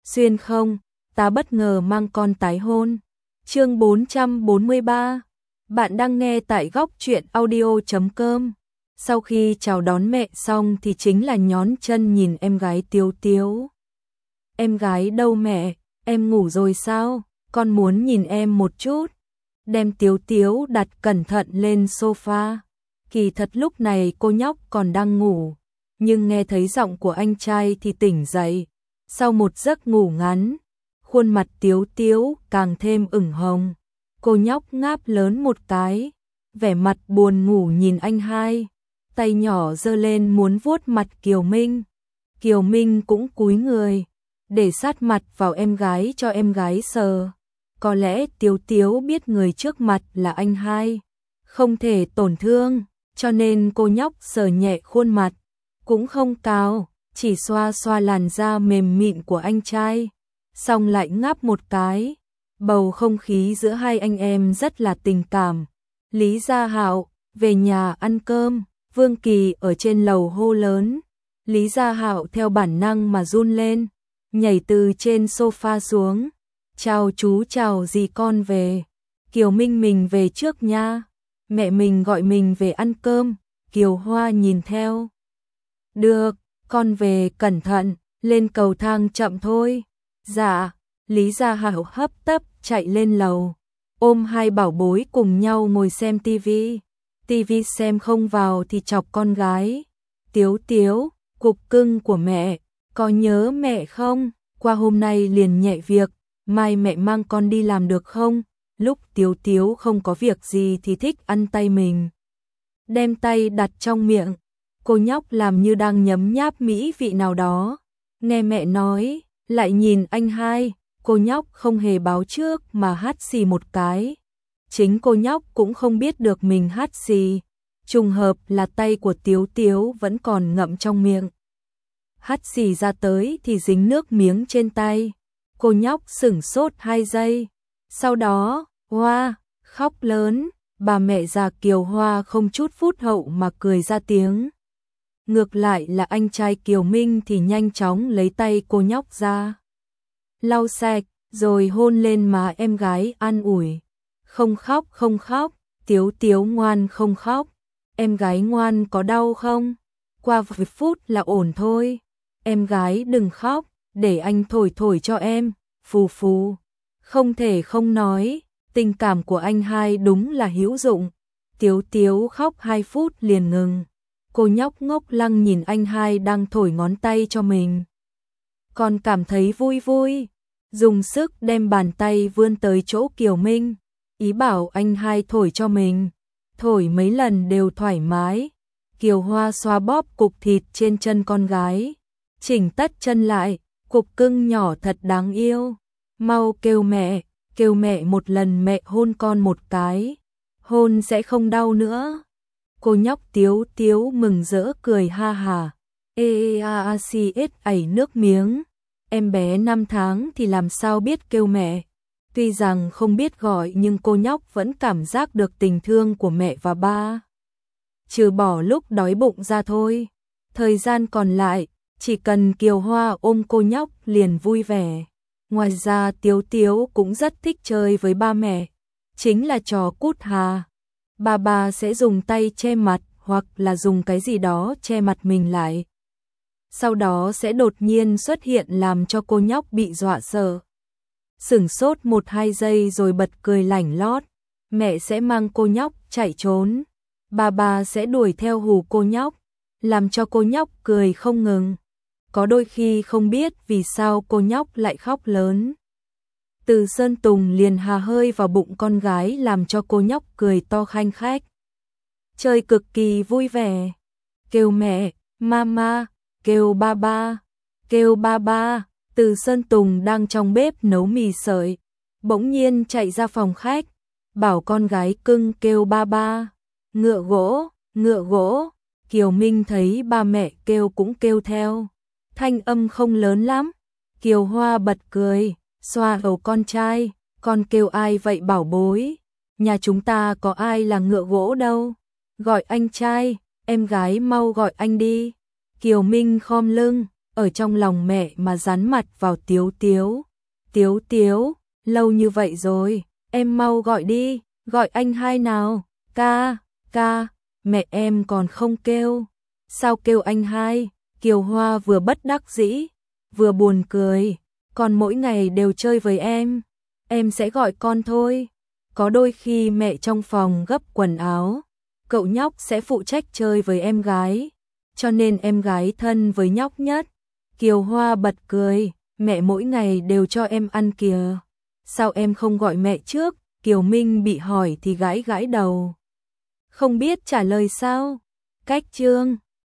xuyên không, ta bất ngờ mang con tái hôn. Chương 443. Bạn đang nghe tại góc truyện audio.com. Sau khi chào đón mẹ xong thì chính là nhón chân nhìn em gái Tiếu Tiếu. Em gái đâu mẹ, em ngủ rồi sao? Con muốn nhìn em một chút. Đem Tiếu Tiếu đặt cẩn thận lên sofa. Kỳ thật lúc này cô nhóc còn đang ngủ, nhưng nghe thấy giọng của anh trai thì tỉnh dậy. Sau một giấc ngủ ngắn, khuôn mặt Tiếu Tiếu càng thêm ửng hồng. Cô nhóc ngáp lớn một cái, vẻ mặt buồn ngủ nhìn anh hai, tay nhỏ giơ lên muốn vuốt mặt Kiều Minh. Kiều Minh cũng cúi người, để sát mặt vào em gái cho em gái sờ. Có lẽ Tiếu Tiếu biết người trước mặt là anh hai, không thể tổn thương, cho nên cô nhóc sờ nhẹ khuôn mặt, cũng không cào, chỉ xoa xoa làn da mềm mịn của anh trai, xong lại ngáp một cái. Bầu không khí giữa hai anh em rất là tình cảm. Lý Gia Hạo, về nhà ăn cơm. Vương Kỳ ở trên lầu hô lớn. Lý Gia Hạo theo bản năng mà run lên, nhảy từ trên sofa xuống. Chào chú, chào dì, con về. Kiều Minh mình về trước nha. Mẹ mình gọi mình về ăn cơm. Kiều Hoa nhìn theo. Được, con về cẩn thận, lên cầu thang chậm thôi. Dạ. Lý Gia Hạo hấp tấp chạy lên lầu, ôm hai bảo bối cùng nhau ngồi xem tivi. Tivi xem không vào thì chọc con gái. Tiếu Tiếu, cục cưng của mẹ, có nhớ mẹ không? Qua hôm nay liền nhẹ việc, mai mẹ mang con đi làm được không? Lúc Tiếu Tiếu không có việc gì thì thích ăn tay mình, đem tay đặt trong miệng. Cô nhóc làm như đang nhấm nháp mỹ vị nào đó. Nghe mẹ nói, lại nhìn anh hai. Cô nhóc không hề báo trước mà hắt xì một cái. Chính cô nhóc cũng không biết được mình hắt xì. Trùng hợp là tay của Tiếu Tiếu vẫn còn ngậm trong miệng. Hắt xì ra tới thì dính nước miếng trên tay. Cô nhóc sửng sốt 2 giây. Sau đó, hoa, khóc lớn. Bà mẹ già Kiều Hoa không chút phút hậu mà cười ra tiếng. Ngược lại là anh trai Kiều Minh thì nhanh chóng lấy tay cô nhóc ra, lau sạch, rồi hôn lên má em gái an ủi. Không khóc, không khóc, Tiếu Tiếu ngoan không khóc. Em gái ngoan, có đau không? Qua vài phút là ổn thôi. Em gái đừng khóc, để anh thổi thổi cho em. Phù phù. Không thể không nói, tình cảm của anh hai đúng là hữu dụng. Tiếu Tiếu khóc 2 phút liền ngừng. Cô nhóc ngốc lăng nhìn anh hai đang thổi ngón tay cho mình, còn cảm thấy vui vui, dùng sức đem bàn tay vươn tới chỗ Kiều Minh, ý bảo anh hai thổi cho mình. Thổi mấy lần đều thoải mái. Kiều Hoa xoa bóp cục thịt trên chân con gái, chỉnh tất chân lại. Cục cưng nhỏ thật đáng yêu, mau kêu mẹ một lần, mẹ hôn con một cái, hôn sẽ không đau nữa. Cô nhóc Tiếu Tiếu mừng rỡ cười ha hà. Ẩy nước miếng. Em bé 5 tháng thì làm sao biết kêu mẹ. Tuy rằng không biết gọi nhưng cô nhóc vẫn cảm giác được tình thương của mẹ và ba. Trừ bỏ lúc đói bụng ra thôi. Thời gian còn lại, chỉ cần Kiều Hoa ôm cô nhóc liền vui vẻ. Ngoài ra Tiếu Tiếu cũng rất thích chơi với ba mẹ. Chính là trò cút hà. Bà sẽ dùng tay che mặt hoặc là dùng cái gì đó che mặt mình lại. Sau đó sẽ đột nhiên xuất hiện làm cho cô nhóc bị dọa sợ. Sửng sốt 1-2 giây rồi bật cười lảnh lót. Mẹ sẽ mang cô nhóc chạy trốn. Bà sẽ đuổi theo hù cô nhóc, làm cho cô nhóc cười không ngừng. Có đôi khi không biết vì sao cô nhóc lại khóc lớn. Từ Sơn Tùng liền hà hơi vào bụng con gái làm cho cô nhóc cười to khanh khách. Chơi cực kỳ vui vẻ. Kêu mẹ, mama, kêu ba ba. Từ Sơn Tùng đang trong bếp nấu mì sợi, bỗng nhiên chạy ra phòng khách, bảo con gái cưng kêu ba ba. Ngựa gỗ. Kiều Minh thấy ba mẹ kêu cũng kêu theo. Thanh âm không lớn lắm. Kiều Hoa bật cười, xoa đầu con trai. Con kêu ai vậy bảo bối? Nhà chúng ta có ai là ngựa gỗ đâu. Gọi anh trai, em gái mau gọi anh đi. Kiều Minh khom lưng, ở trong lòng mẹ mà dán mặt vào Tiếu Tiếu. Tiếu Tiếu, lâu như vậy rồi, em mau gọi đi, gọi anh hai nào, ca, mẹ em còn không kêu. Sao kêu anh hai? Kiều Hoa vừa bất đắc dĩ, vừa buồn cười, con mỗi ngày đều chơi với em sẽ gọi con thôi. Có đôi khi mẹ trong phòng gấp quần áo, cậu nhóc sẽ phụ trách chơi với em gái, cho nên em gái thân với nhóc nhất. Kiều Hoa bật cười, mẹ mỗi ngày đều cho em ăn kìa. Sao em không gọi mẹ trước? Kiều Minh bị hỏi thì gãi gãi đầu. Không biết trả lời sao? Cách chương